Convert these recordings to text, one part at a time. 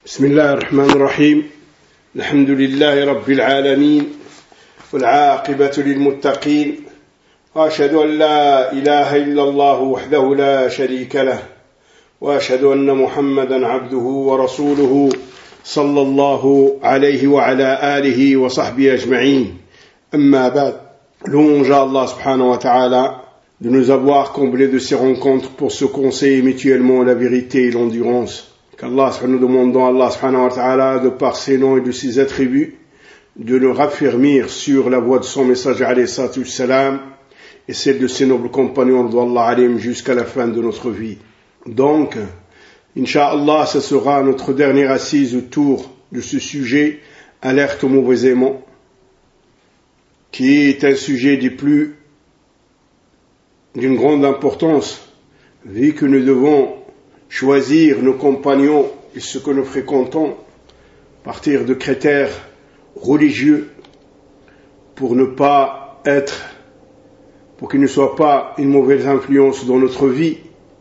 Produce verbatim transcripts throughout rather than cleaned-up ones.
بسم الله الرحمن الرحيم الحمد لله رب العالمين والعاقبة للمتقين وأشهد أن لا إله إلا الله وحده لا شريك له وأشهد أن محمدا عبده ورسوله صلى الله عليه وعلى آله وصحبه أجمعين أما بعد. Louange à Allah subhanahu wa ta'ala de nous avoir comblés de ces rencontres pour se conseiller mutuellement la vérité et l'endurance. Qu'Allah, nous demandons à Allah subhanahu wa ta'ala, de par ses noms et de ses attributs, de nous raffermir sur la voie de son messager alayhi salatu wassalam et celle de ses nobles compagnons d'Allah alayhim jusqu'à la fin de notre vie. Donc, Inch'Allah, ce sera notre dernière assise autour de ce sujet, alerte au mauvais aimant, qui est un sujet des plus d'une grande importance, vu que nous devons choisir nos compagnons et ce que nous fréquentons, partir de critères religieux pour ne pas être, pour qu'il ne soit pas une mauvaise influence dans notre vie.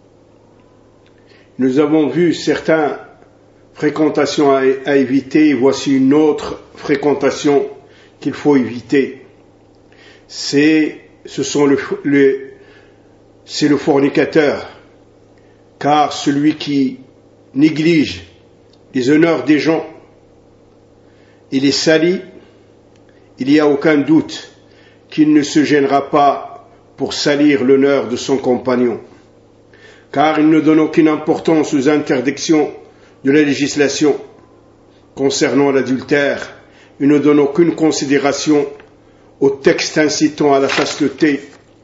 Nous avons vu certaines fréquentations à, à éviter, voici une autre fréquentation qu'il faut éviter. C'est, ce sont le, le, c'est le fornicateur. Car celui qui néglige les honneurs des gens, il est sali, il n'y a aucun doute qu'il ne se gênera pas pour salir l'honneur de son compagnon. Car il ne donne aucune importance aux interdictions de la législation concernant l'adultère, il ne donne aucune considération aux textes incitant à la chasteté.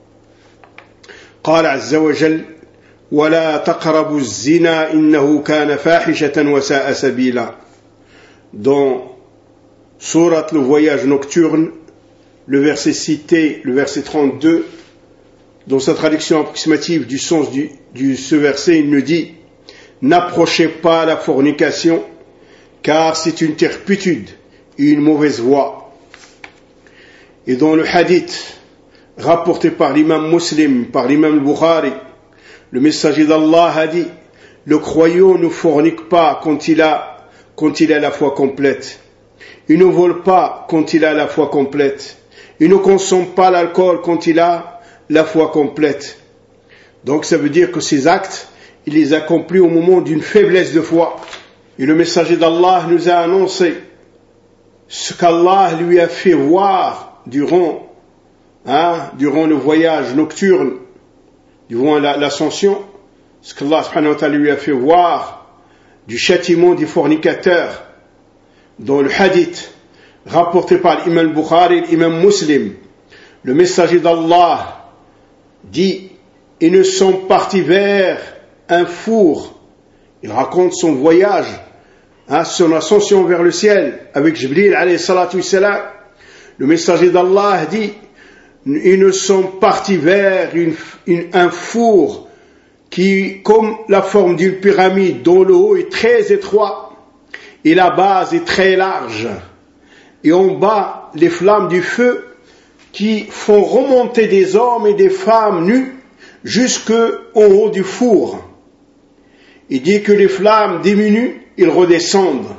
قال عز وجل ولا تقربوا الزنا إنه كان فاحشة وساء سبيلا. Dans Surat le voyage nocturne, le verset cité, le verset trente-deux, dans sa traduction approximative du sens du, du ce verset, il nous dit: n'approchez pas la fornication, car c'est une turpitude et une mauvaise voie. Et dans le hadith rapporté par l'imam Muslim, par l'imam Bukhari, le messager d'Allah a dit: le croyant ne fornique pas quand il a, quand il a la foi complète. Il ne vole pas quand il a la foi complète. Il ne consomme pas l'alcool quand il a la foi complète. Donc ça veut dire que ces actes, il les accomplit au moment d'une faiblesse de foi. Et le messager d'Allah nous a annoncé ce qu'Allah lui a fait voir durant, hein, durant le voyage nocturne, durant l'ascension, ce qu'Allah subhanahu wa ta'ala lui a fait voir du châtiment des fornicateurs. Dans le hadith rapporté par l'imam Bukhari et l'imam Muslim, le messager d'Allah dit: ils ne sont partis vers un four. Il raconte son voyage, hein, son ascension vers le ciel avec Jibril alayhi salatu wassalam. Le messager d'Allah dit: ils ne sont partis vers une, une, un four qui, comme la forme d'une pyramide, dont le haut est très étroit et la base est très large, et en bas les flammes du feu qui font remonter des hommes et des femmes nus jusqu'en haut du four. Il dit que les flammes diminuent, ils redescendent.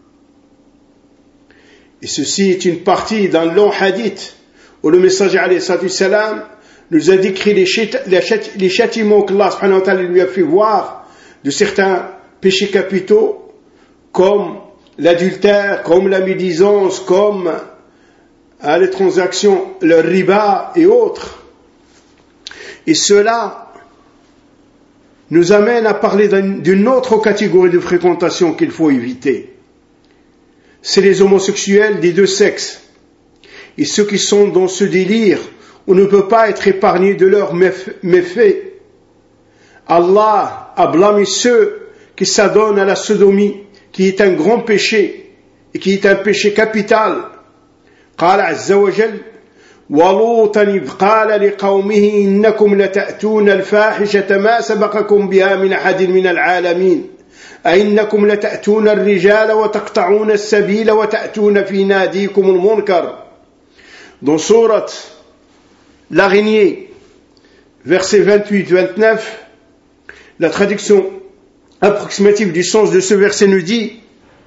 Et ceci est une partie d'un long hadith où le messager alayhi salatu wassalam nous a décrit les, châti- les, châti- les châtiments qu'Allah subhanahu wa ta'ala lui a fait voir de certains péchés capitaux, comme l'adultère, comme la médisance, comme hein, les transactions, le riba et autres. Et cela nous amène à parler d'une, d'une autre catégorie de fréquentation qu'il faut éviter. C'est les homosexuels des deux sexes. Et ceux qui sont dans ce délire, on ne peut pas être épargné de leurs méfaits. Allah a blâmé ceux qui s'adonnent à la sodomie, qui est un grand péché, et qui est un péché capital. قال عز وجل ولوطا إذ قال لقومه إنكم لتأتون الفاحشة ما سبقكم بها من أحد من العالمين أئنكم لتأتون الرجال وتقطعون السبيل وتأتون في ناديكم المنكر. Dans Surat l'araignée, versets vingt-huit vingt-neuf, la traduction approximative du sens de ce verset nous dit: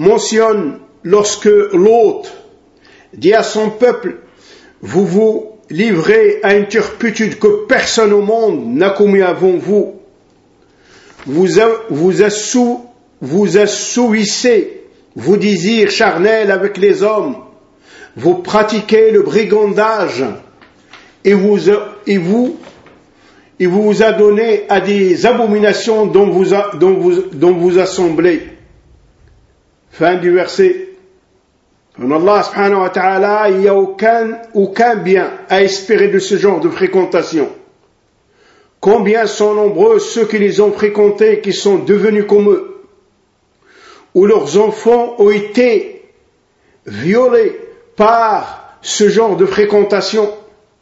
mentionne lorsque l'hôte dit à son peuple, vous vous livrez à une turpitude que personne au monde n'a commis avant vous, vous, vous, assou, vous assouvissez vos désirs charnels avec les hommes, vous pratiquez le brigandage et vous, et vous, et vous vous adonnez à des abominations dont vous, dont vous, dont vous assemblez. Fin du verset. En Allah subhanahu wa ta'ala, il n'y a aucun, aucun bien à espérer de ce genre de fréquentation. Combien sont nombreux ceux qui les ont fréquentés, qui sont devenus comme eux, où leurs enfants ont été violés par ce genre de fréquentation.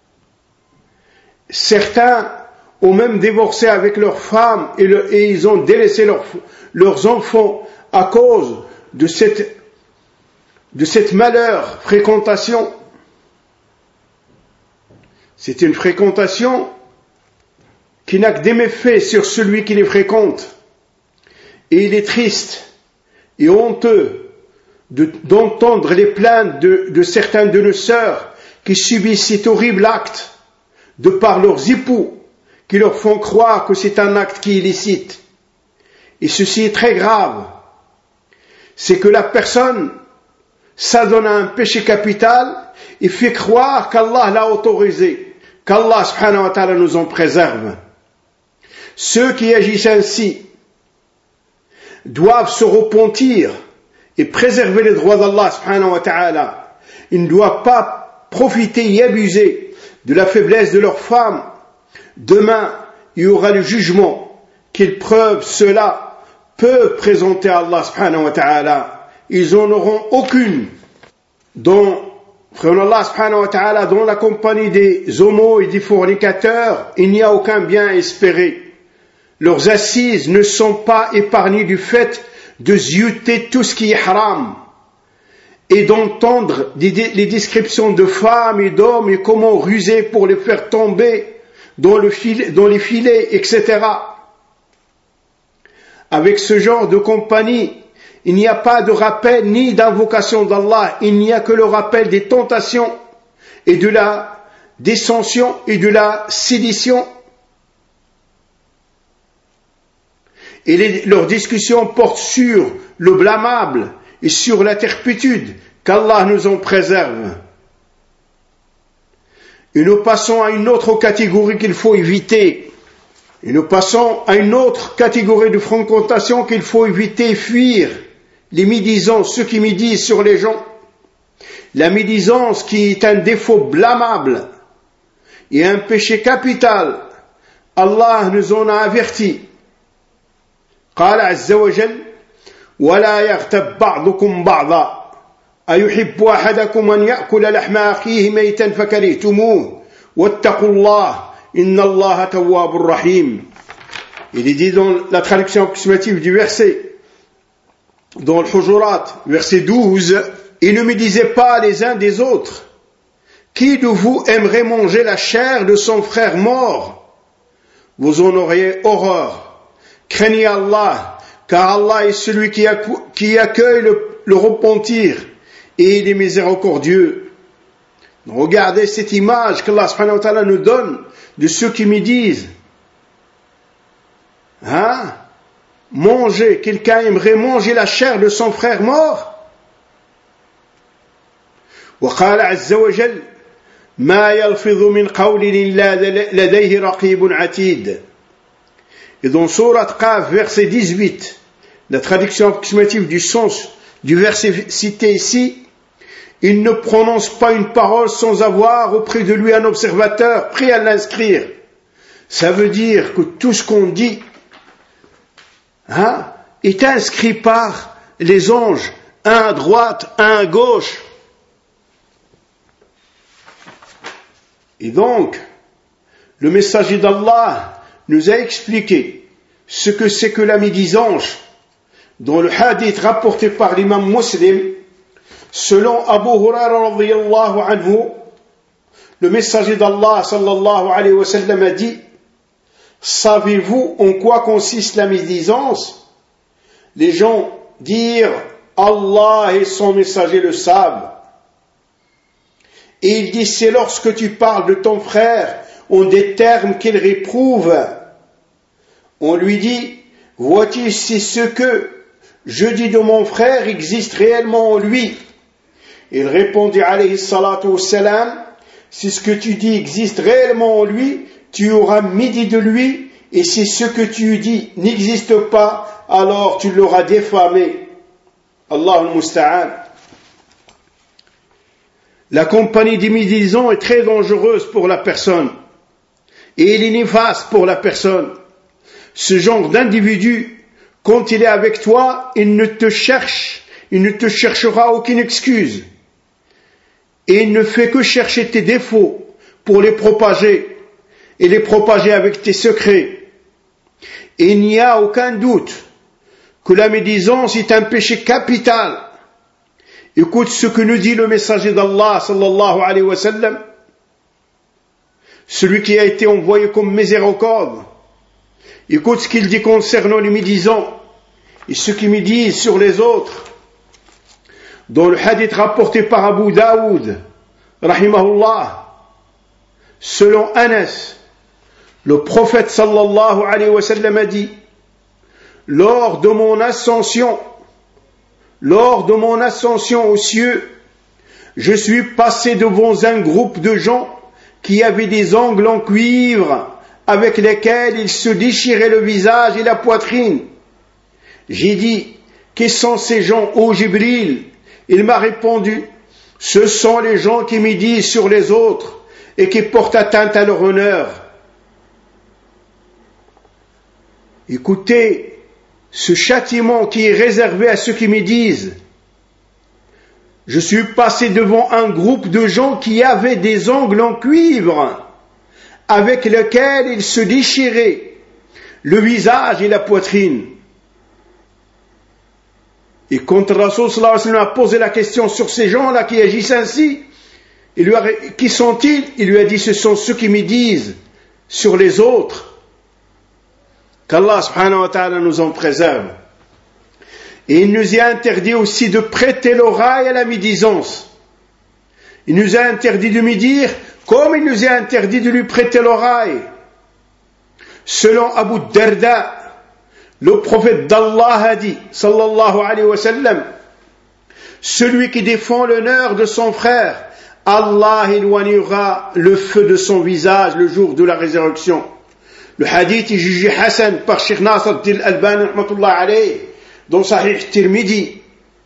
Certains ont même divorcé avec leurs femmes et, le, et ils ont délaissé leur, leurs enfants à cause de cette, de cette malheur fréquentation. C'est une fréquentation qui n'a que des méfaits sur celui qui les fréquente. Et il est triste et honteux de, d'entendre les plaintes de, de certains de nos sœurs qui subissent cet horrible acte de par leurs époux, qui leur font croire que c'est un acte qui est illicite. Et ceci est très grave. C'est que la personne s'adonne à un péché capital et fait croire qu'Allah l'a autorisé, qu'Allah subhanahu wa ta'ala nous en préserve. Ceux qui agissent ainsi doivent se repentir et préserver les droits d'Allah subhanahu wa ta'ala. Ils ne doivent pas profiter et abuser de la faiblesse de leurs femmes. Demain, il y aura le jugement. Qu'ils prouvent cela, peuvent présenter à Allah subhanahu wa ta'ala. Ils n'en auront aucune. Dans, Allah subhanahu wa ta'ala, dans la compagnie des homos et des fornicateurs, il n'y a aucun bien à espérer. Leurs assises ne sont pas épargnées du fait de zioter tout ce qui est haram et d'entendre les descriptions de femmes et d'hommes et comment ruser pour les faire tomber dans, le filet, dans les filets, et cetera. Avec ce genre de compagnie, il n'y a pas de rappel ni d'invocation d'Allah, il n'y a que le rappel des tentations et de la dissension et de la sédition. Et les, leurs discussions portent sur le blâmable et sur la turpitude, qu'Allah nous en préserve. Et nous passons à une autre catégorie qu'il faut éviter. Et nous passons à une autre catégorie de fréquentation qu'il faut éviter et fuir. Les médisances, ceux qui médisent sur les gens. La médisance qui est un défaut blâmable et un péché capital. Allah nous en a avertis. قال عز وجل ولا يغتب بعضكم بعضا أيحب أحدكم أن يأكل لحم أخيه ميتا فكرهتموه واتقوا الله إن الله تواب رحيم. Il est dit dans la traduction approximative du verset, dans le Hujurat, verset douze, et ne me disez pas les uns des autres, qui de vous aimerait manger la chair de son frère mort? Vous en auriez horreur. Craignez Allah, car Allah est celui qui, accue, qui accueille le, le repentir et il est miséricordieux. Regardez cette image qu'Allah subhanahu wa ta'ala nous donne de ceux qui médisent. Hein? Manger, quelqu'un aimerait manger la chair de son frère mort? وقال عز وجل ما يلفظ من قول إلا لديه رقيب عتيد. Et dans Surat Qaf, verset dix-huit, la traduction approximative du sens du verset cité ici, il ne prononce pas une parole sans avoir auprès de lui un observateur prêt à l'inscrire. Ça veut dire que tout ce qu'on dit hein, est inscrit par les anges, un à droite, un à gauche. Et donc, le messager d'Allah nous a expliqué ce que c'est que la médisance dans le hadith rapporté par l'imam Muslim. Selon Abu Huraira radiyallahu anhu, le messager d'Allah sallallahu alayhi wa sallam a dit: savez-vous en quoi consiste la médisance? Les gens dirent: Allah et son messager le savent. Et il dit, c'est lorsque tu parles de ton frère en des termes qu'il réprouve. On lui dit, vois-tu si ce que je dis de mon frère existe réellement en lui? Il répondit, alayhi salatu wassalam, si ce que tu dis existe réellement en lui, tu auras midi de lui, et si ce que tu dis n'existe pas, alors tu l'auras défamé. Allahul musta'an. La compagnie des médisants est très dangereuse pour la personne, et elle est néfaste pour la personne. Ce genre d'individu, quand il est avec toi, il ne te cherche, il ne te cherchera aucune excuse. Et il ne fait que chercher tes défauts pour les propager, et les propager avec tes secrets. Et il n'y a aucun doute que la médisance est un péché capital. Écoute ce que nous dit le messager d'Allah, sallallahu alayhi wa sallam, celui qui a été envoyé comme miséricorde. Écoute ce qu'il dit concernant les médisants et ceux qui médisent sur les autres. Dans le hadith rapporté par Abu Daoud, rahimahullah, selon Anas, le prophète sallallahu alayhi wa sallam a dit, lors de mon ascension, lors de mon ascension aux cieux, je suis passé devant un groupe de gens qui avaient des ongles en cuivre avec lesquels ils se déchiraient le visage et la poitrine. J'ai dit, qui sont ces gens, ô Jibril? Il m'a répondu, ce sont les gens qui médisent sur les autres et qui portent atteinte à leur honneur. Écoutez, ce châtiment qui est réservé à ceux qui médisent. Je suis passé devant un groupe de gens qui avaient des ongles en cuivre avec lesquels ils se déchiraient le visage et la poitrine. Et quand Rasul sallallahu alayhi wa sallam a posé la question sur ces gens-là qui agissent ainsi, il lui a, qui sont-ils? Il lui a dit, ce sont ceux qui médisent sur les autres. Qu'Allah subhanahu wa ta'ala nous en préserve. Et il nous a interdit aussi de prêter l'oreille à la médisance. Il nous a interdit de médire, comme il nous a interdit de lui prêter l'oreille. Selon Abu Darda, le prophète d'Allah a dit, sallallahu alayhi wa sallam, celui qui défend l'honneur de son frère, Allah éloignera le feu de son visage le jour de la résurrection. Le hadith est jugé Hassan par Sheikh Nasr al-Albani rahmatullah alayhi dans Sahih Tirmidhi.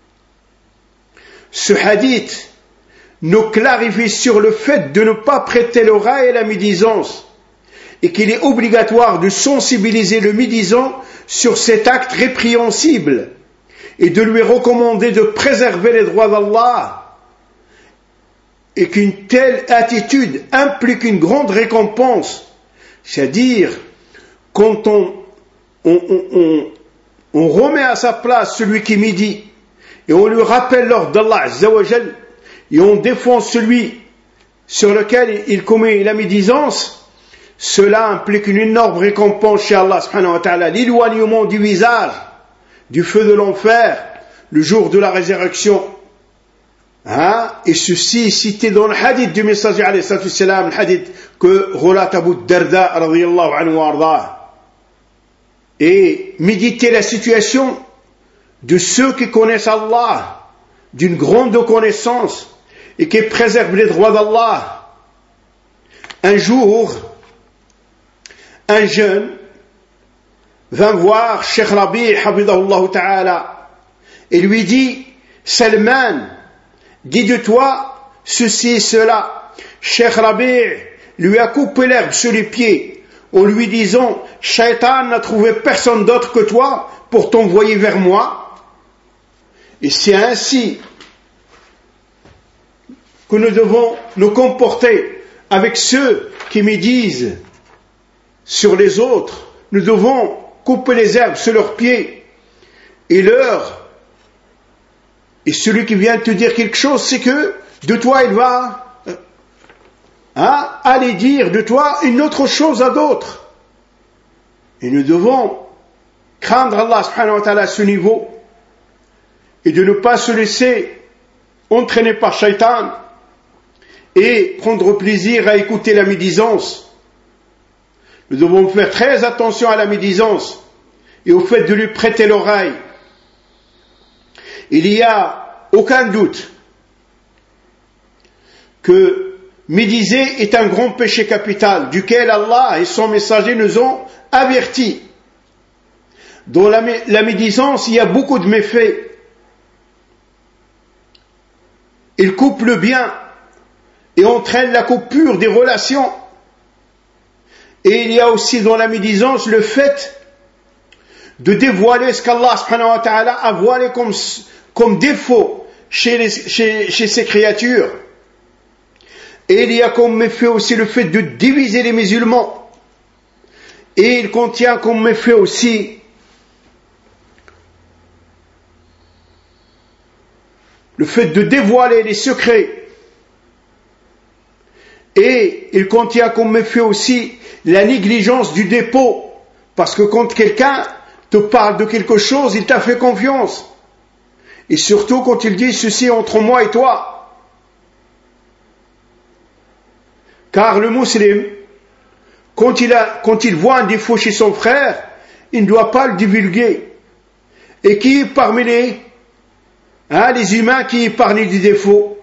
Ce hadith nous clarifie sur le fait de ne pas prêter l'oreille à la médisance et qu'il est obligatoire de sensibiliser le médisant sur cet acte répréhensible et de lui recommander de préserver les droits d'Allah, et qu'une telle attitude implique une grande récompense, c'est-à-dire quand on, on, on, on, on remet à sa place celui qui médit et on lui rappelle l'ordre d'Allah Azza wa Jal et on défend celui sur lequel il commet la médisance, cela implique une énorme récompense chez Allah subhanahu wa ta'ala, l'éloignement du visage du feu de l'enfer le jour de la résurrection. Hein? Et ceci est cité dans le hadith du messager alayhi salatu wassalam, le hadith que relate Abu Darda radiyallahu anhu wa ardah. Et méditer la situation de ceux qui connaissent Allah d'une grande connaissance et qui préservent les droits d'Allah. Un jour, un jeune vint voir Cheikh Rabi' hafidahullah ta'ala et lui dit, Salman, dis de toi ceci et cela. Cheikh Rabi' lui a coupé l'herbe sur les pieds en lui disant, Shaitan n'a trouvé personne d'autre que toi pour t'envoyer vers moi. Et c'est ainsi que nous devons nous comporter avec ceux qui médisent sur les autres. Nous devons couper les herbes sur leurs pieds et leur et celui qui vient te dire quelque chose, c'est que de toi il va hein, aller dire de toi une autre chose à d'autres. Et nous devons craindre Allah subhanahu wa ta'ala à ce niveau et de ne pas se laisser entraîner par Shaitan et prendre plaisir à écouter la médisance. Nous devons faire très attention à la médisance et au fait de lui prêter l'oreille. Il n'y a aucun doute que médiser est un grand péché capital duquel Allah et son messager nous ont avertis. Dans la, la médisance, il y a beaucoup de méfaits. Il coupe le bien et entraîne la coupure des relations. Et il y a aussi dans la médisance le fait de dévoiler ce qu'Allah subhanahu wa ta'ala a voilé comme, comme défaut chez, les, chez, chez ses créatures. Et il y a comme méfait aussi le fait de diviser les musulmans. Et il contient comme méfait aussi le fait de dévoiler les secrets. Et il contient comme méfait aussi la négligence du dépôt. Parce que quand quelqu'un te parle de quelque chose, il t'a fait confiance. Et surtout quand il dit ceci entre moi et toi. Car le musulman, quand il, a, quand il voit un défaut chez son frère, il ne doit pas le divulguer. Et qui parmi les, hein, les humains qui épargnent du défaut?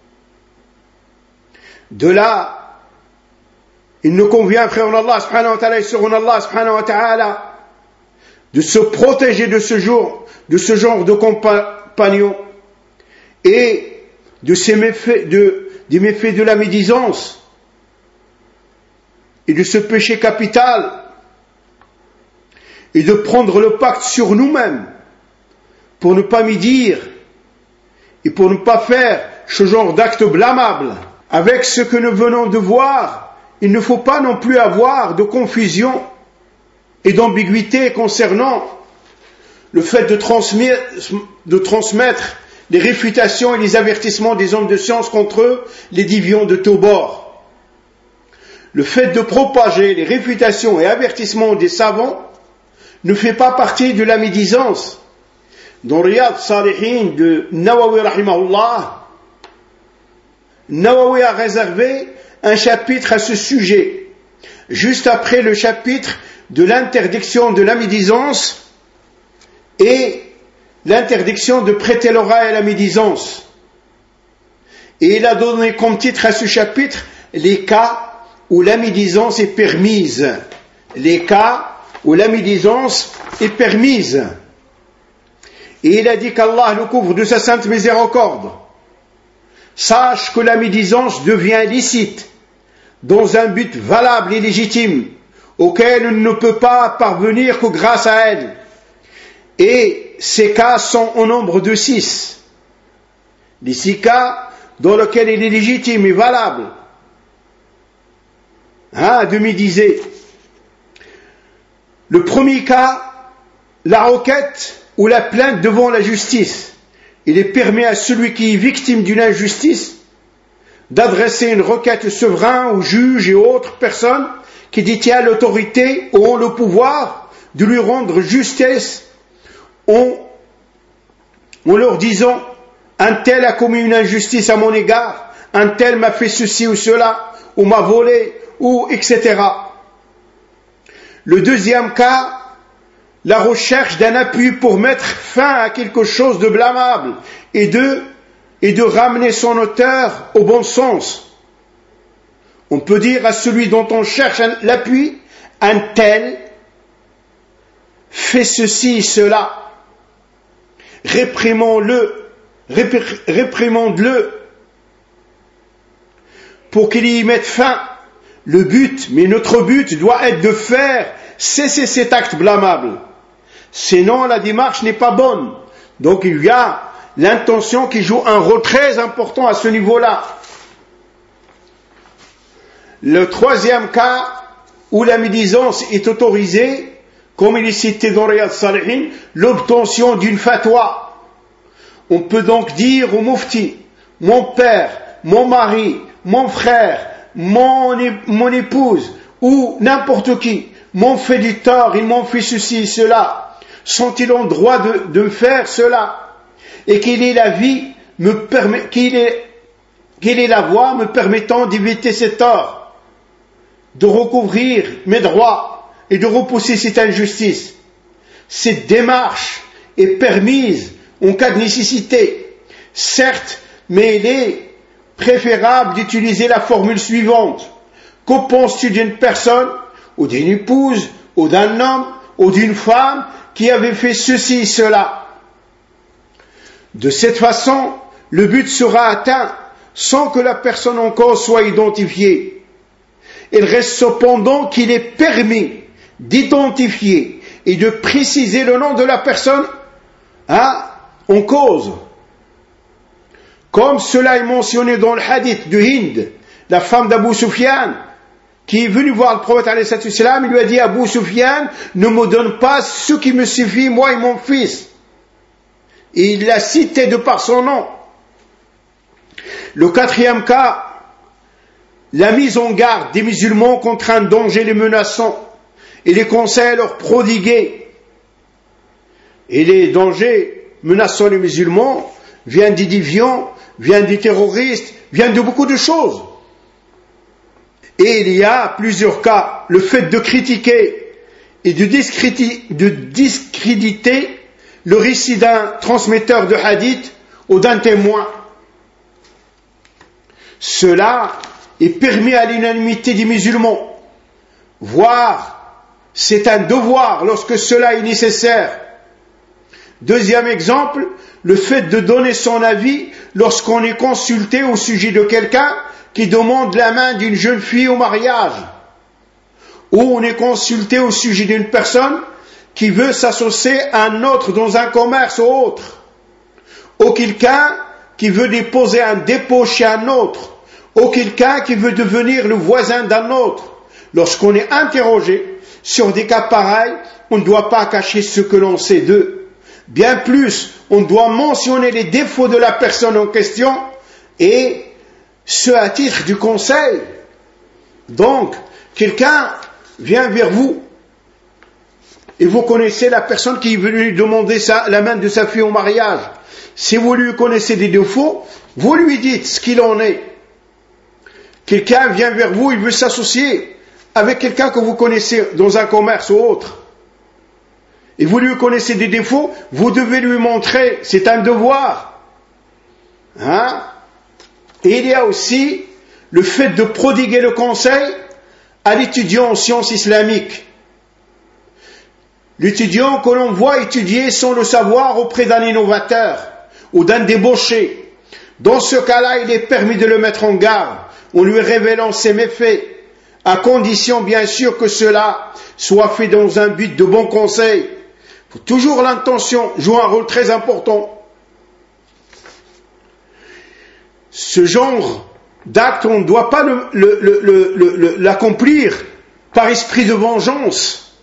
De là, il nous convient, frère Allah subhanahu wa ta'ala, et sur Allah subhanahu wa ta'ala, de se protéger de ce genre, de ce genre de compagnons et de ces méfaits, de, des méfaits de la médisance et de ce péché capital et de prendre le pacte sur nous-mêmes pour ne pas médire et pour ne pas faire ce genre d'acte blâmable. Avec ce que nous venons de voir, il ne faut pas non plus avoir de confusion et d'ambiguïté concernant le fait de transmettre, de transmettre les réfutations et les avertissements des hommes de science contre les déviants de tous bords. Le fait de propager les réfutations et avertissements des savants ne fait pas partie de la médisance. Dans Riyad Salihin de Nawawi rahimahullah, Nawawi a réservé un chapitre à ce sujet, juste après le chapitre de l'interdiction de la médisance et l'interdiction de prêter l'oreille à la médisance. Et il a donné comme titre à ce chapitre les cas où la médisance est permise. Les cas où la médisance est permise. Et il a dit qu'Allah le couvre de sa sainte miséricorde. Sache que la médisance devient licite dans un but valable et légitime auquel on ne peut pas parvenir que grâce à elle. Et ces cas sont au nombre de six. Les six cas dans lesquels il est légitime et valable hein, de médiser. Le premier cas, la requête ou la plainte devant la justice. Il est permis à celui qui est victime d'une injustice d'adresser une requête au souverain, au juge et aux autres personnes qui détient l'autorité ou ont le pouvoir de lui rendre justice en, en leur disant un tel a commis une injustice à mon égard, un tel m'a fait ceci ou cela, ou m'a volé, ou et cetera. Le deuxième cas, la recherche d'un appui pour mettre fin à quelque chose de blâmable et de, et de ramener son auteur au bon sens. On peut dire à celui dont on cherche l'appui, un tel fait ceci et cela. Réprimons-le, réprimande-le pour qu'il y mette fin. Le but, mais notre but doit être de faire cesser cet acte blâmable. Sinon, la démarche n'est pas bonne. Donc, il y a l'intention qui joue un rôle très important à ce niveau-là. Le troisième cas où la médisance est autorisée, comme il est cité dans Riyad Salihin, l'obtention d'une fatwa. On peut donc dire au mufti, mon père, mon mari, mon frère, mon, mon épouse, ou n'importe qui, m'ont fait du tort, ils m'ont fait ceci et cela. Sont-ils en droit de, de me faire cela? et qu'il est la vie, me permet, qu'il est, qu'il est la voie me permettant d'éviter cet tort, de recouvrir mes droits et de repousser cette injustice. Cette démarche est permise en cas de nécessité, certes, mais il est préférable d'utiliser la formule suivante. Que penses-tu d'une personne, ou d'une épouse, ou d'un homme, ou d'une femme qui avait fait ceci et cela? De cette façon, le but sera atteint sans que la personne en cause soit identifiée. Il reste cependant qu'il est permis d'identifier et de préciser le nom de la personne hein, en cause. Comme cela est mentionné dans le hadith de Hind, la femme d'Abu Sufyan, qui est venue voir le prophète alayhi salatu wassalam, il lui a dit: Abu Sufyan, ne me donne pas ce qui me suffit, moi et mon fils. Et il l'a cité de par son nom. Le quatrième cas, la mise en garde des musulmans contre un danger les menaçant et les conseils à leur prodiguer. Et les dangers menaçant les musulmans viennent des déviants, viennent des terroristes, viennent de beaucoup de choses. Et il y a plusieurs cas, le fait de critiquer et de discréditer, de discréditer le récit d'un transmetteur de hadith ou d'un témoin. Cela est permis à l'unanimité des musulmans, voire c'est un devoir lorsque cela est nécessaire. Deuxième exemple, le fait de donner son avis lorsqu'on est consulté au sujet de quelqu'un qui demande la main d'une jeune fille au mariage, ou on est consulté au sujet d'une personne qui veut s'associer à un autre dans un commerce ou autre, ou quelqu'un qui veut déposer un dépôt chez un autre, ou quelqu'un qui veut devenir le voisin d'un autre. Lorsqu'on est interrogé sur des cas pareils, on ne doit pas cacher ce que l'on sait d'eux. Bien plus, on doit mentionner les défauts de la personne en question, et ce à titre du conseil. Donc, quelqu'un vient vers vous, et vous connaissez la personne qui est venue demander sa, la main de sa fille au mariage. Si vous lui connaissez des défauts, vous lui dites ce qu'il en est. Quelqu'un vient vers vous, il veut s'associer avec quelqu'un que vous connaissez dans un commerce ou autre. Et vous lui connaissez des défauts, vous devez lui montrer, c'est un devoir. Hein? Et il y a aussi le fait de prodiguer le conseil à l'étudiant en sciences islamiques. L'étudiant que l'on voit étudier sans le savoir auprès d'un innovateur ou d'un débauché. Dans ce cas-là, il est permis de le mettre en garde en lui révélant ses méfaits, à condition bien sûr que cela soit fait dans un but de bon conseil. Faut toujours l'intention joue un rôle très important. Ce genre d'acte, on ne doit pas le, le, le, le, le, l'accomplir par esprit de vengeance.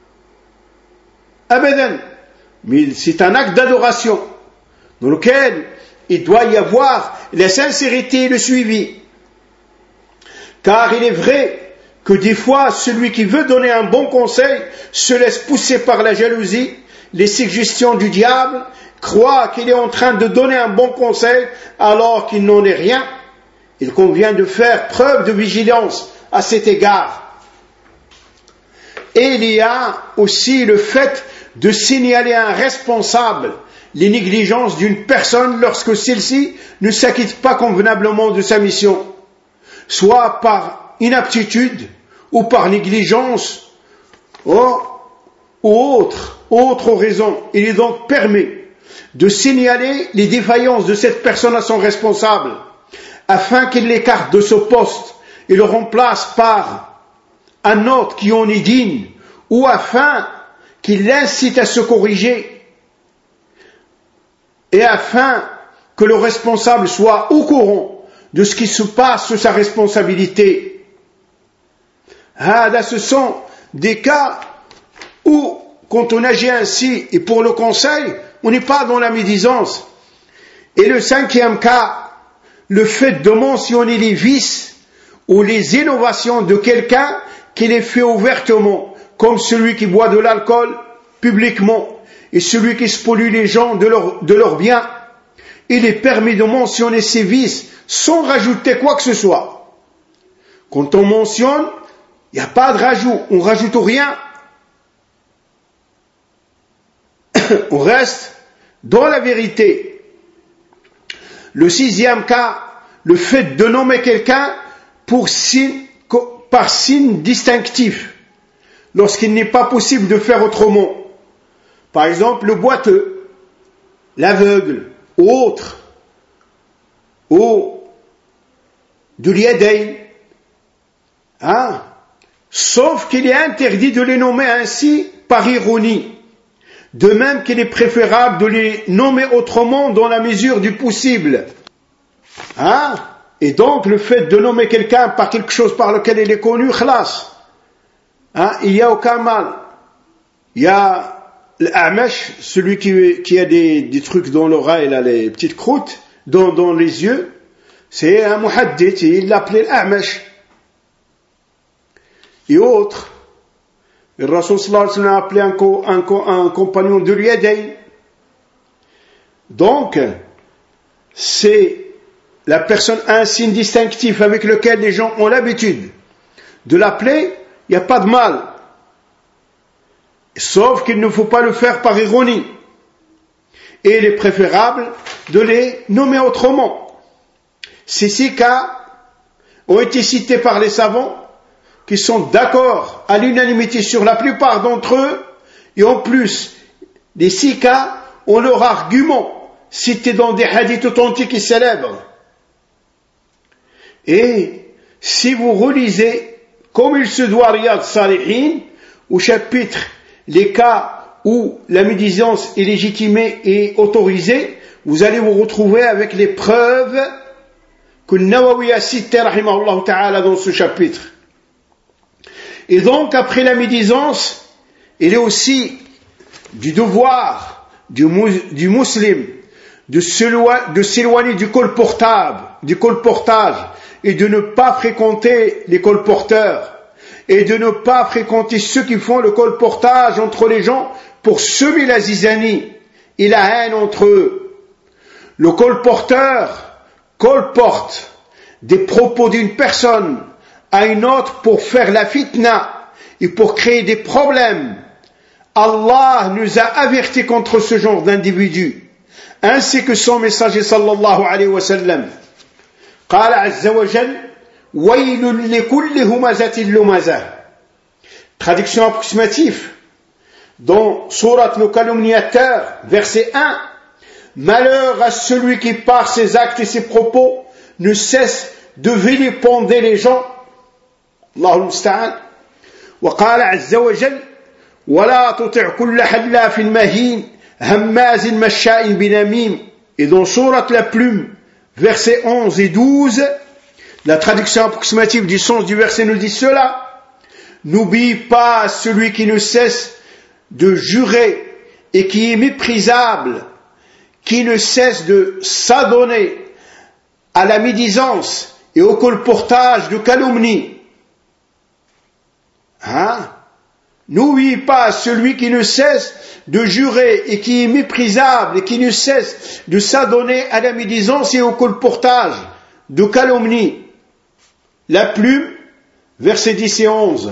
Abadan. Mais c'est un acte d'adoration dans lequel il doit y avoir la sincérité et le suivi. Car il est vrai que des fois, celui qui veut donner un bon conseil se laisse pousser par la jalousie, les suggestions du diable, croit qu'il est en train de donner un bon conseil alors qu'il n'en est rien. Il convient de faire preuve de vigilance à cet égard. Et il y a aussi le fait de signaler à un responsable les négligences d'une personne lorsque celle-ci ne s'acquitte pas convenablement de sa mission, soit par inaptitude ou par négligence ou, ou autre, autre raison. Il est donc permis de signaler les défaillances de cette personne à son responsable afin qu'il l'écarte de ce poste et le remplace par un autre qui en est digne, ou afin qu'il l'incite à se corriger et afin que le responsable soit au courant de ce qui se passe sous sa responsabilité. Ah, là, ce sont des cas où, quand on agit ainsi, et pour le conseil, on n'est pas dans la médisance. Et le cinquième cas, le fait de mentionner les vices ou les innovations de quelqu'un qui les fait ouvertement, comme celui qui boit de l'alcool publiquement et celui qui spolie les gens de leurs de leur biens il est permis de mentionner ces vices sans rajouter quoi que ce soit. Quand on mentionne, il n'y a pas de rajout, on ne rajoute rien. On reste dans la vérité. Le sixième cas, le fait de nommer quelqu'un pour signe, par signe distinctif, lorsqu'il n'est pas possible de faire autrement. Par exemple, le boiteux, l'aveugle, ou autre, ou de l'yadayn, hein? Sauf qu'il est interdit de les nommer ainsi par ironie. De même qu'il est préférable de les nommer autrement dans la mesure du possible. Hein? Et donc, le fait de nommer quelqu'un par quelque chose par lequel il est connu, khlas. Hein? Il n'y a aucun mal. Il y a l'A'mash, celui qui, qui a des, des trucs dans l'oreille, là, les petites croûtes, dans, dans les yeux, c'est un muhaddith, il l'appelait l'A'mash. Et autres, le Rasul sallallahu alayhi wa sallam a appelé un, un, un compagnon de l'Yadayn. Donc, c'est la personne a un signe distinctif avec lequel les gens ont l'habitude de l'appeler, il n'y a pas de mal. Sauf qu'il ne faut pas le faire par ironie. Et il est préférable de les nommer autrement. Ces six cas ont été cités par les savants qui sont d'accord à l'unanimité sur la plupart d'entre eux, et en plus, les six cas ont leur argument cités dans des hadiths authentiques et célèbres. Et si vous relisez, comme il se doit, Riyad Salihin, au chapitre les cas où la médisance est légitimée et autorisée, vous allez vous retrouver avec les preuves que Nawawi a citées, rahimahullah ta'ala, dans ce chapitre. Et donc, après la médisance, il est aussi du devoir du, du musulman de s'éloigner du colportable, du colportage, et de ne pas fréquenter les colporteurs, et de ne pas fréquenter ceux qui font le colportage entre les gens pour semer la zizanie et la haine entre eux. Le colporteur colporte des propos d'une personne à une autre pour faire la fitna et pour créer des problèmes. Allah nous a avertis contre ce genre d'individus, ainsi que son messager sallallahu alayhi wa sallam. قال عز وجل ويل لكل همزة لمزة. Traduction approximative dans sourate le calomniateur, verset un. Malheur à celui qui par ses actes et ses propos ne cesse de vilipender les gens. الله المستعان. وقال عز وجل ولا تطع كل حلاف مهين هماز مشاء بنميم. Et dans sourate la plume, versets onze et douze, la traduction approximative du sens du verset nous dit cela. N'oublie pas celui qui ne cesse de jurer et qui est méprisable, qui ne cesse de s'adonner à la médisance et au colportage de calomnie. Hein? N'oublie pas celui qui ne cesse de jurer et qui est méprisable et qui ne cesse de s'adonner à la médisance et au colportage de calomnie. La plume, versets dix et onze.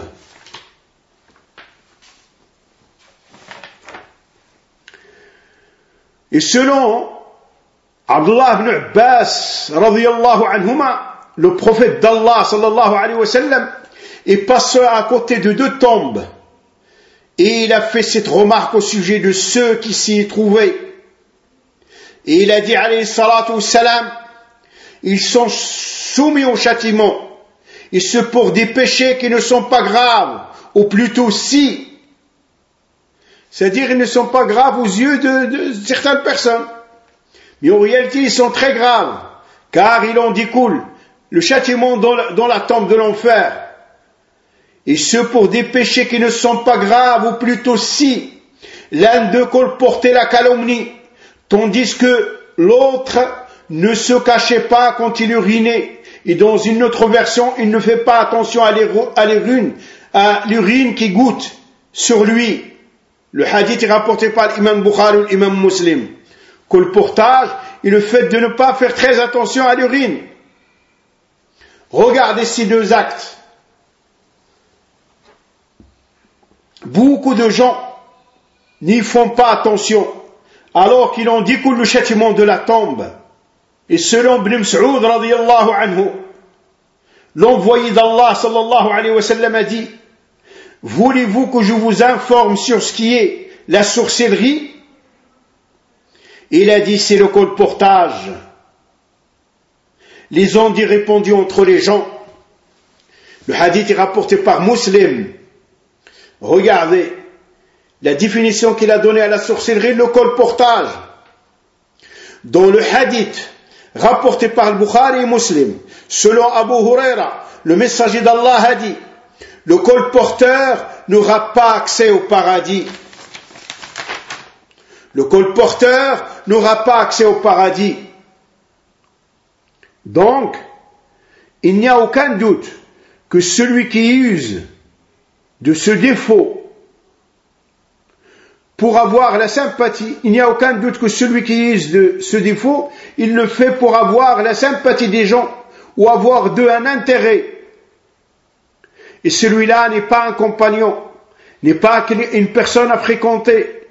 Et selon Abdullah ibn Abbas, radiyallahu anhuma, le prophète d'Allah, sallallahu alayhi wa sallam, est passé à côté de deux tombes. Et il a fait cette remarque au sujet de ceux qui s'y trouvaient. Et il a dit, alayhi salatu wassalam, ils sont soumis au châtiment. Et ce pour des péchés qui ne sont pas graves, ou plutôt si. C'est-à-dire, ils ne sont pas graves aux yeux de, de certaines personnes. Mais en réalité, ils sont très graves, car il en découle le châtiment dans la, dans la tombe de l'enfer. Et ce pour des péchés qui ne sont pas graves, ou plutôt si. L'un d'eux colportait la calomnie, tandis que l'autre ne se cachait pas quand il urinait. Et dans une autre version, il ne fait pas attention à l'urine, à l'urine qui goûte sur lui. Le hadith est rapporté par l'imam Bukhari ou l'imam Muslim. colportage et le fait de ne pas faire très attention à l'urine. Regardez ces deux actes. Beaucoup de gens n'y font pas attention, alors qu'il en découle le châtiment de la tombe. Et selon Ibn Mas'ud radiyallahu anhu, l'envoyé d'Allah sallallahu alayhi wa sallam a dit: voulez-vous que je vous informe sur ce qui est la sorcellerie? Il a dit: c'est le colportage. Les ont dit répondu entre les gens. Le hadith est rapporté par Muslim. Regardez la définition qu'il a donnée à la sorcellerie, le colportage. Dans le hadith rapporté par le Bukhari et Muslim, selon Abu Huraira, le messager d'Allah a dit: le colporteur n'aura pas accès au paradis. Le colporteur n'aura pas accès au paradis. Donc, il n'y a aucun doute que celui qui use de ce défaut pour avoir la sympathie, il n'y a aucun doute que celui qui use de ce défaut, il le fait pour avoir la sympathie des gens ou avoir d'eux un intérêt. Et celui-là n'est pas un compagnon, n'est pas une personne à fréquenter.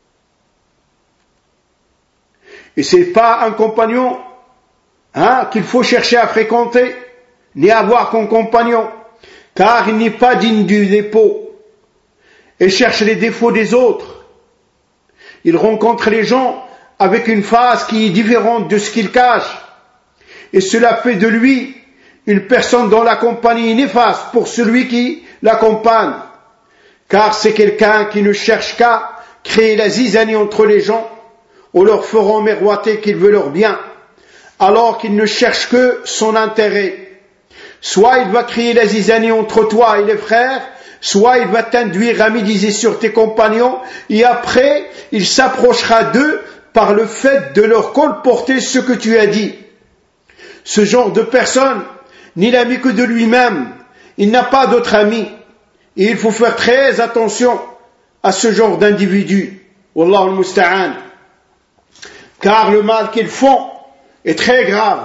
Et ce n'est pas un compagnon hein, qu'il faut chercher à fréquenter, ni avoir comme compagnon, car il n'est pas digne du dépôt. Il cherche les défauts des autres. Il rencontre les gens avec une face qui est différente de ce qu'il cache. Et cela fait de lui une personne dont la compagnie est néfaste pour celui qui l'accompagne. Car c'est quelqu'un qui ne cherche qu'à créer la zizanie entre les gens, ou leur feront miroiter qu'il veut leur bien, alors qu'il ne cherche que son intérêt. Soit il va créer la zizanie entre toi et les frères, soit il va t'induire à médiser sur tes compagnons, et après il s'approchera d'eux par le fait de leur colporter ce que tu as dit. Ce genre de personne n'est l'ami que de lui-même, il n'a pas d'autre ami, et il faut faire très attention à ce genre d'individu. Wallahu al-musta'an. Car le mal qu'ils font est très grave.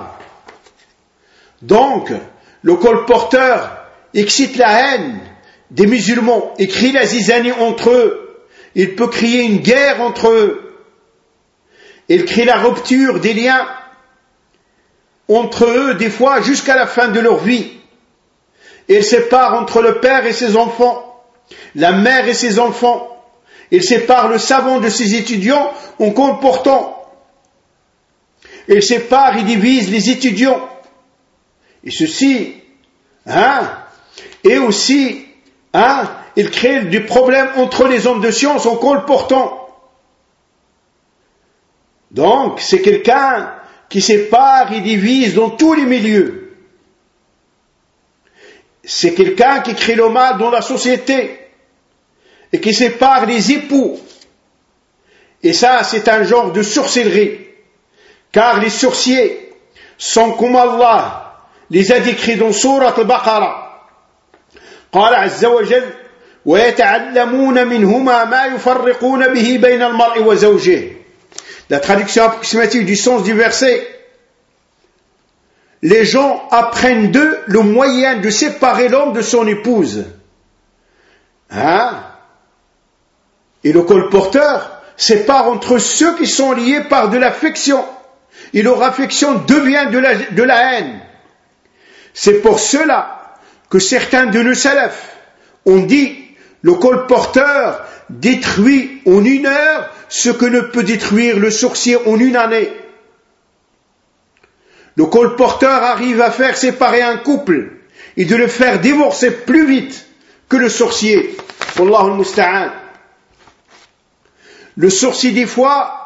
Donc, le colporteur excite la haine des musulmans et crée la zizanie entre eux. Il peut créer une guerre entre eux. Il crée la rupture des liens entre eux, des fois jusqu'à la fin de leur vie. Il sépare entre le père et ses enfants, la mère et ses enfants. Il sépare le savant de ses étudiants en colportant. Il sépare et divise les étudiants. Et ceci, hein, et aussi, hein, il crée des problèmes entre les hommes de science en colportant. Donc, c'est quelqu'un qui sépare et divise dans tous les milieux. C'est quelqu'un qui crée le mal dans la société et qui sépare les époux. Et ça, c'est un genre de sorcellerie. Car les sorciers sont comme Allah les a décrits dans Surat al-Baqarah. قال عز وجل ويتعلمون منهما ما يفرقون به بين المرء وزوجه. La traduction approximative du sens du verset: les gens apprennent d'eux le moyen de séparer l'homme de son épouse. Hein? Et le colporteur sépare entre ceux qui sont liés par de l'affection. Et leur affection devient de la, de la haine. C'est pour cela que certains de nos salafs ont dit: le colporteur détruit en une heure ce que ne peut détruire le sorcier en une année. Le colporteur arrive à faire séparer un couple et de le faire divorcer plus vite que le sorcier. Wallahu al-musta'an. Le sorcier des fois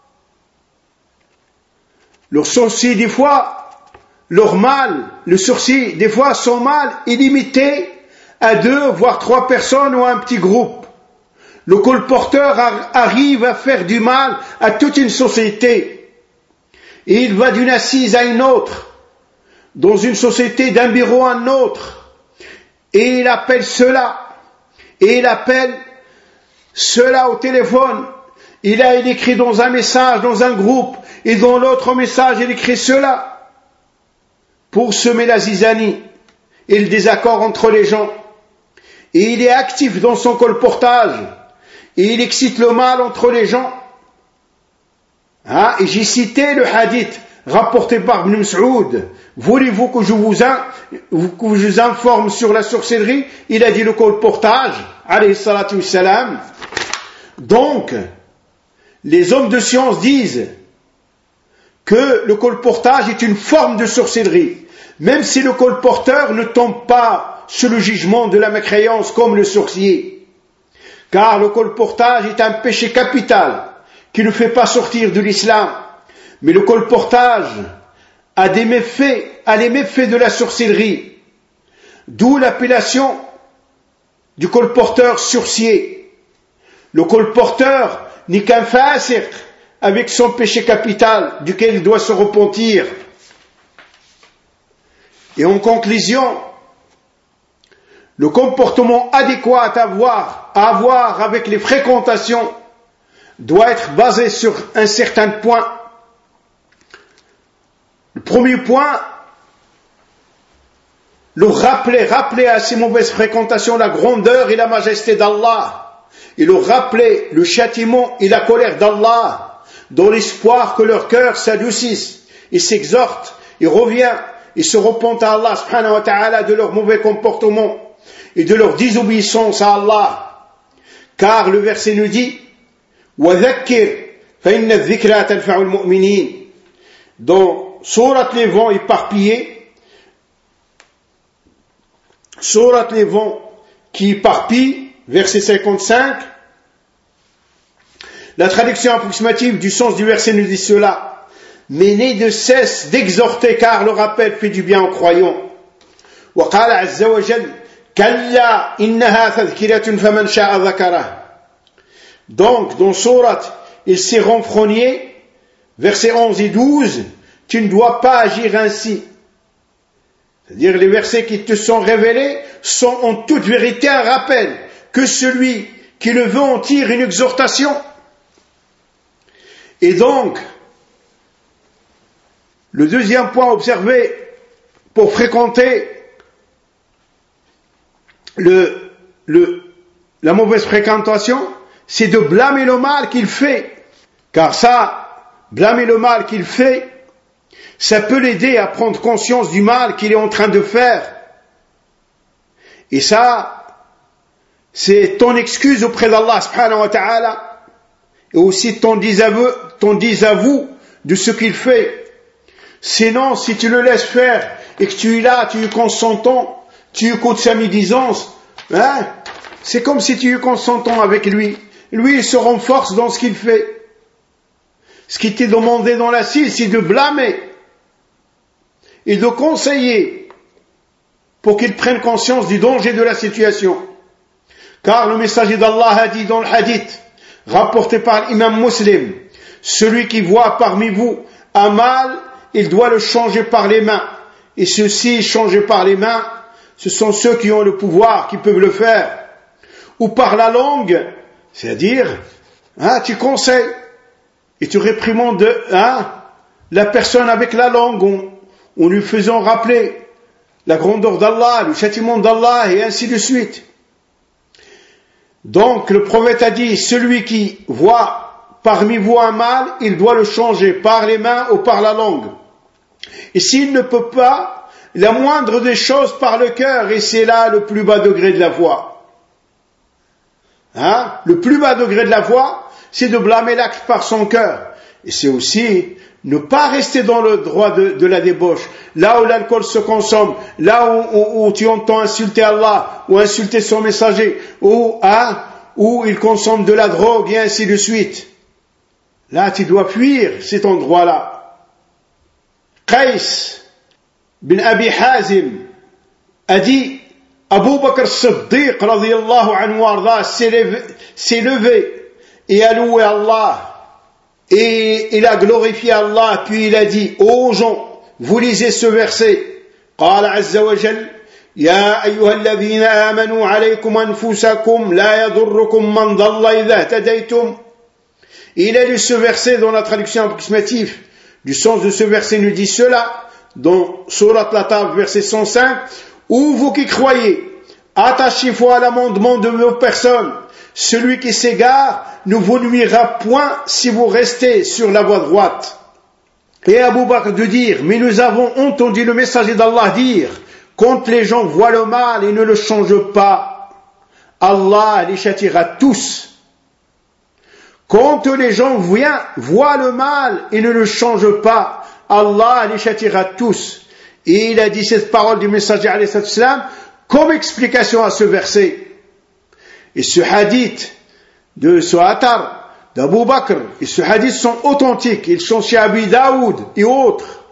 Leur sorcier, des fois, leur mal, le sorcier, des fois, son mal est limité à deux, voire trois personnes ou à un petit groupe. Le colporteur arrive à faire du mal à toute une société. Et il va d'une assise à une autre, dans une société d'un bureau à un autre. Et il appelle cela, et il appelle cela au téléphone. il a écrit dans un message, dans un groupe, et dans l'autre message, il écrit cela, pour semer la zizanie et le désaccord entre les gens. Et il est actif dans son colportage, et il excite le mal entre les gens. Hein? Et j'ai cité le hadith rapporté par Ibn Mas'ud. Voulez-vous que je vous, in, que je vous informe sur la sorcellerie? Il a dit le colportage, alayhi salatu wassalam. Donc, les hommes de science disent que le colportage est une forme de sorcellerie, même si le colporteur ne tombe pas sous le jugement de la mécréance comme le sorcier. Car le colportage est un péché capital qui ne fait pas sortir de l'islam. Mais le colportage a des méfaits, a les méfaits de la sorcellerie. D'où l'appellation du colporteur sorcier. Le colporteur n'est qu'un fasiq avec son péché capital duquel il doit se repentir. Et en conclusion, le comportement adéquat à avoir, à avoir avec les fréquentations doit être basé sur un certain point. Le premier point, le rappeler, rappeler à ces mauvaises fréquentations la grandeur et la majesté d'Allah, et le rappeler le châtiment et la colère d'Allah, dans l'espoir que leur cœur s'adoucisse et s'exhorte et revient et se repente à Allah subhanahu wa ta'ala de leur mauvais comportement et de leur désobéissance à Allah. Car le verset nous dit وَذَكِّرْ فَإِنَّ الذِّكْرَى تَنْفَعُ الْمُؤْمِنِينَ. Dans Sourate les vents éparpillés, Sourate les vents qui éparpillent, verset cinquante-cinq, la traduction approximative du sens du verset nous dit cela: mais n'aie de cesse d'exhorter, car le rappel fait du bien aux croyants. وقال عز وجل كلا إنها تذكرة فمن شاء ذكره. Donc, dans Sourate, il s'est renfrogné, versets onze et douze, tu ne dois pas agir ainsi. C'est-à-dire, les versets qui te sont révélés sont en toute vérité un rappel, que celui qui le veut en tire une exhortation. Et donc, le deuxième point observé pour fréquenter le, le, la mauvaise fréquentation, c'est de blâmer le mal qu'il fait. Car ça, blâmer le mal qu'il fait, ça peut l'aider à prendre conscience du mal qu'il est en train de faire. Et ça, c'est ton excuse auprès d'Allah subhanahu wa ta'ala, et aussi ton désaveu, ton désavou de ce qu'il fait. Sinon, si tu le laisses faire et que tu es là, tu es consentant, tu écoutes sa médisance, hein, c'est comme si tu es consentant avec lui. Lui, il se renforce dans ce qu'il fait. Ce qui t'est demandé dans la Cible, c'est de blâmer et de conseiller pour qu'il prenne conscience du danger de la situation. Car le messager d'Allah a dit dans le hadith rapporté par l'imam Muslim: celui qui voit parmi vous un mal, il doit le changer par les mains. Et ceux-ci changés par les mains, ce sont ceux qui ont le pouvoir, qui peuvent le faire. Ou par la langue, c'est-à-dire, hein, tu conseilles et tu réprimandes hein, la personne avec la langue, en, en lui faisant rappeler la grandeur d'Allah, le châtiment d'Allah, et ainsi de suite. Donc le prophète a dit: celui qui voit parmi vous un mal, il doit le changer par les mains ou par la langue. Et s'il ne peut pas, la moindre des choses par le cœur, et c'est là le plus bas degré de la foi. Hein? Le plus bas degré de la foi, c'est de blâmer l'acte par son cœur. Et c'est aussi ne pas rester dans le droit de, de la débauche. Là où l'alcool se consomme, là où, où, où tu entends insulter Allah, ou insulter son messager, ou, hein, où il consomme de la drogue, et ainsi de suite. Là, tu dois fuir cet endroit-là. Qais bin Abi Hazim a dit: Abu Bakr Siddiq radiyallahu anhu arda s'est levé et a loué Allah. Et il a glorifié Allah, puis il a dit: ô gens, vous lisez ce verset. قال عز وجل يا أيها الذين آمنوا عليكم أنفسكم لا يضركم من ضل إذا اهتديتم Il a lu ce verset dans la traduction approximative du sens de ce verset nous dit cela, dans Surat Al-Taf, verset cent cinq, où vous qui croyez, attachez-vous à l'amendement de vos personnes, celui qui s'égare ne vous nuira point si vous restez sur la voie droite. Et Abu Bakr de dire, mais nous avons entendu le messager d'Allah dire, quand les gens voient le mal et ne le changent pas, Allah les châtiera tous. Quand les gens voient le mal et ne le changent pas, Allah les châtiera tous. Et il a dit cette parole du messager alayhi salam comme explication à ce verset. Et ce hadith de ce Athar d'Abu Bakr et ce hadith sont authentiques. Ils sont chez Abi Daoud et autres.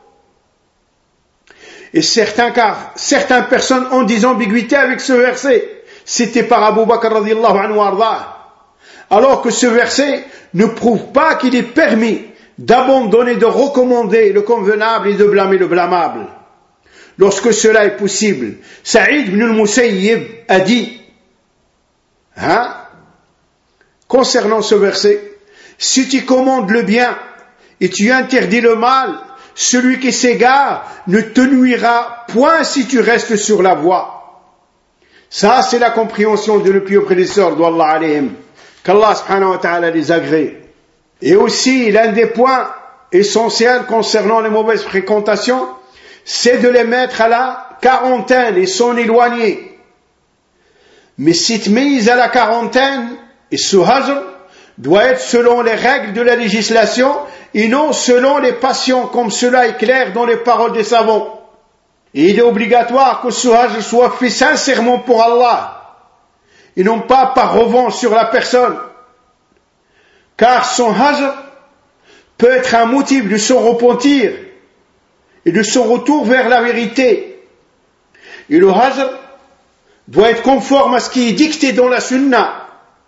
Et certains cas, certaines personnes ont des ambiguïtés avec ce verset. C'était par Abu Bakr radiyallahu anhu arda. Alors que ce verset ne prouve pas qu'il est permis d'abandonner, de recommander le convenable et de blâmer le blâmable. Lorsque cela est possible, Saïd ibn al-Musayyib a dit, hein, concernant ce verset, si tu commandes le bien et tu interdis le mal, celui qui s'égare ne te nuira point si tu restes sur la voie. Ça, c'est la compréhension de nos pieux prédécesseurs, d'Allah alayhim. Qu'Allah subhanahu wa ta'ala les agrée. Et aussi, l'un des points essentiels concernant les mauvaises fréquentations, c'est de les mettre à la quarantaine et s'en éloigner. Mais cette mise à la quarantaine et ce hajr doit être selon les règles de la législation et non selon les passions, comme cela est clair dans les paroles des savants. Et il est obligatoire que ce hajr soit fait sincèrement pour Allah et non pas par revanche sur la personne, car son hajr peut être un motif de son repentir et de son retour vers la vérité. Et le hajr doit être conforme à ce qui est dicté dans la sunna.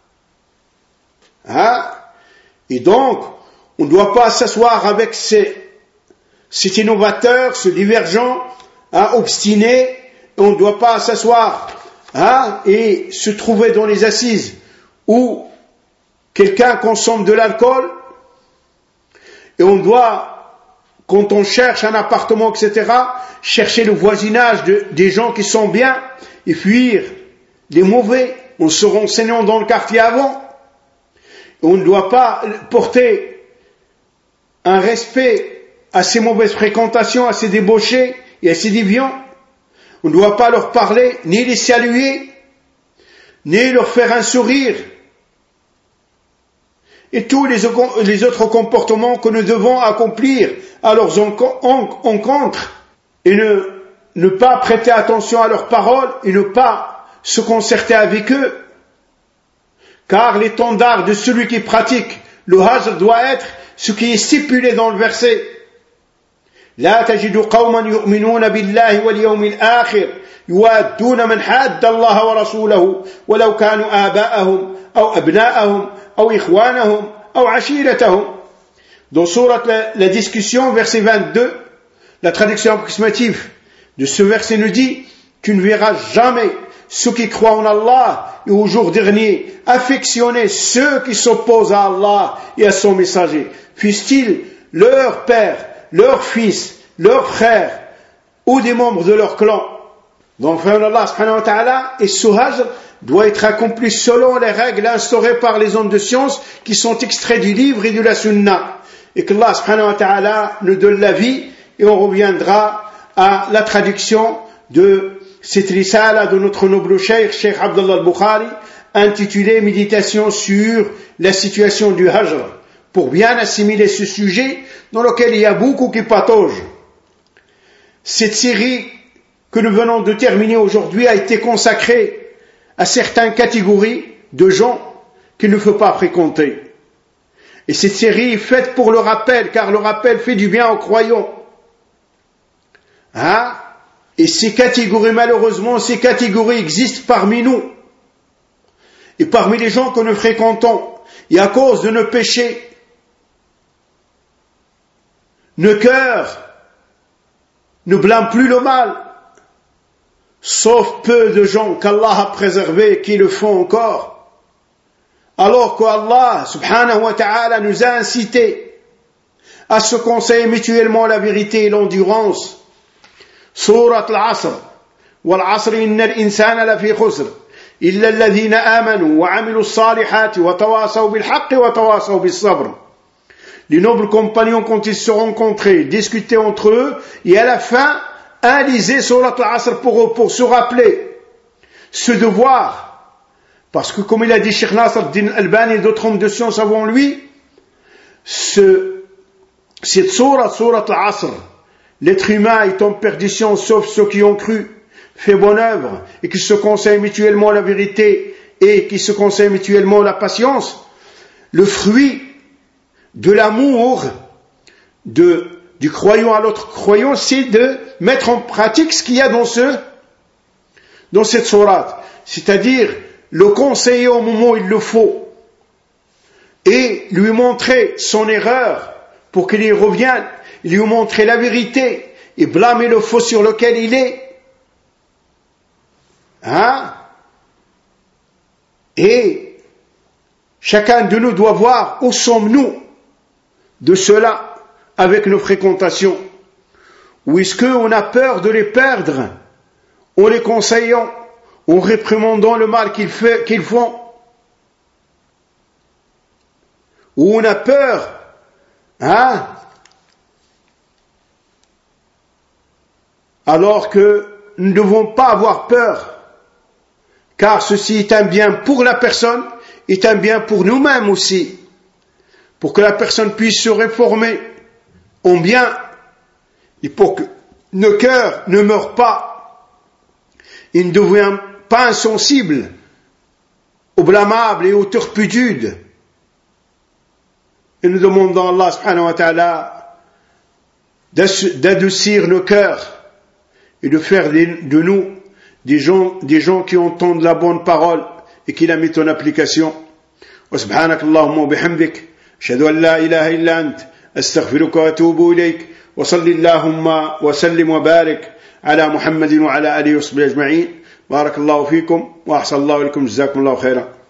Hein? Et donc, on ne doit pas s'asseoir avec ces, cet innovateur, ce divergent, hein, obstiné, et on ne doit pas s'asseoir hein, et se trouver dans les assises où quelqu'un consomme de l'alcool, et on doit, quand on cherche un appartement, et cetera, chercher le voisinage de, des gens qui sont bien et fuir les mauvais en se renseignant dans le quartier avant. Et on ne doit pas porter un respect à ces mauvaises fréquentations, à ces débauchés et à ces déviants. On ne doit pas leur parler, ni les saluer, ni leur faire un sourire. Et tous les, les autres comportements que nous devons accomplir à leurs encontres et ne, ne pas prêter attention à leurs paroles et ne pas se concerter avec eux. Car l'étendard de celui qui pratique le hajr doit être ce qui est stipulé dans le verset. لا تجد قوما يؤمنون بالله واليوم الآخر يوادون من حاد الله ورسوله ولو كانوا آباءهم أو أبناءهم أو إخوانهم أو عشيرتهم. Dans Surat la, la discussion, verset vingt-deux, la traduction approximative de ce verset nous dit: tu ne verras jamais ceux qui croient en Allah et au jour dernier affectionner ceux qui s'opposent à Allah et à son messager, fussent-ils leur père, leur fils, leurs frères ou des membres de leur clan. Donc, Allah subhanahu wa ta'ala, et ce hajr doit être accompli selon les règles instaurées par les hommes de science qui sont extraits du livre et de la sunna. Et que Allah subhanahu wa ta'ala nous donne la vie, et on reviendra à la traduction de cette risala de notre noble cheikh, Cheikh Abdullah al-Bukhari, intitulée Méditation sur la situation du hajr, pour bien assimiler ce sujet dans lequel il y a beaucoup qui pataugent. Cette série que nous venons de terminer aujourd'hui a été consacrée à certaines catégories de gens qu'il ne faut pas fréquenter. Et cette série est faite pour le rappel, car le rappel fait du bien aux croyants. Hein? Et ces catégories, malheureusement, ces catégories existent parmi nous. Et parmi les gens que nous fréquentons. Et à cause de nos péchés, nos cœurs ne blâment plus le mal, sauf peu de gens qu'Allah a préservés et qui le font encore. alors qu'Allah subhanahu wa ta'ala nous a incité à se conseiller mutuellement la vérité et l'endurance. Surat al-Asr, wal-Asr inna al-insana lafi khusr, illa alladhina amanu wa amilu as-salihati wa tawasaw bil-haqqi wa tawasaw bis-sabr. Les nobles compagnons, quand ils se rencontraient, discutaient entre eux, et à la fin, un lisait Surat al-Asr pour, pour se rappeler ce devoir. Parce que, comme il a dit Cheikh Nasr al-Din Albani et d'autres hommes de science avant lui, ce, cette Surat, Surat al-Asr, l'être humain est en perdition, sauf ceux qui ont cru, fait bonne œuvre, et qui se conseillent mutuellement la vérité, et qui se conseillent mutuellement la patience. Le fruit de l'amour de, du croyant à l'autre croyant, c'est de mettre en pratique ce qu'il y a dans ce, dans cette sourate. C'est-à-dire, le conseiller au moment où il le faut, et lui montrer son erreur pour qu'il y revienne, lui montrer la vérité, et blâmer le faux sur lequel il est. Hein? Et chacun de nous doit voir où sommes-nous de cela avec nos fréquentations. Ou est-ce qu'on a peur de les perdre en les conseillant, en réprimandant le mal qu'ils, fait, qu'ils font? Ou on a peur, hein? Alors que nous ne devons pas avoir peur, car ceci est un bien pour la personne, est un bien pour nous-mêmes aussi, pour que la personne puisse se réformer en bien, et pour que nos cœurs ne meurent pas, et ne deviennent pas insensibles aux blâmables et aux turpitudes. Et nous demandons à Allah subhanahu wa ta'ala d'adoucir nos cœurs et de faire de nous des gens, des gens qui entendent la bonne parole et qui la mettent en application. Wa subhanak Allahumma wa bihamdik, ashhadu an la ilaha illa ant, astaghfiruka wa atubu ilayk, wa salli Allahumma wa sallim wa barik ala Muhammadin wa ala alihi wa sahbihi ajma'in. Barakallahu fikum wa ahsanallahu ilaykum, jazakumullahu khairan.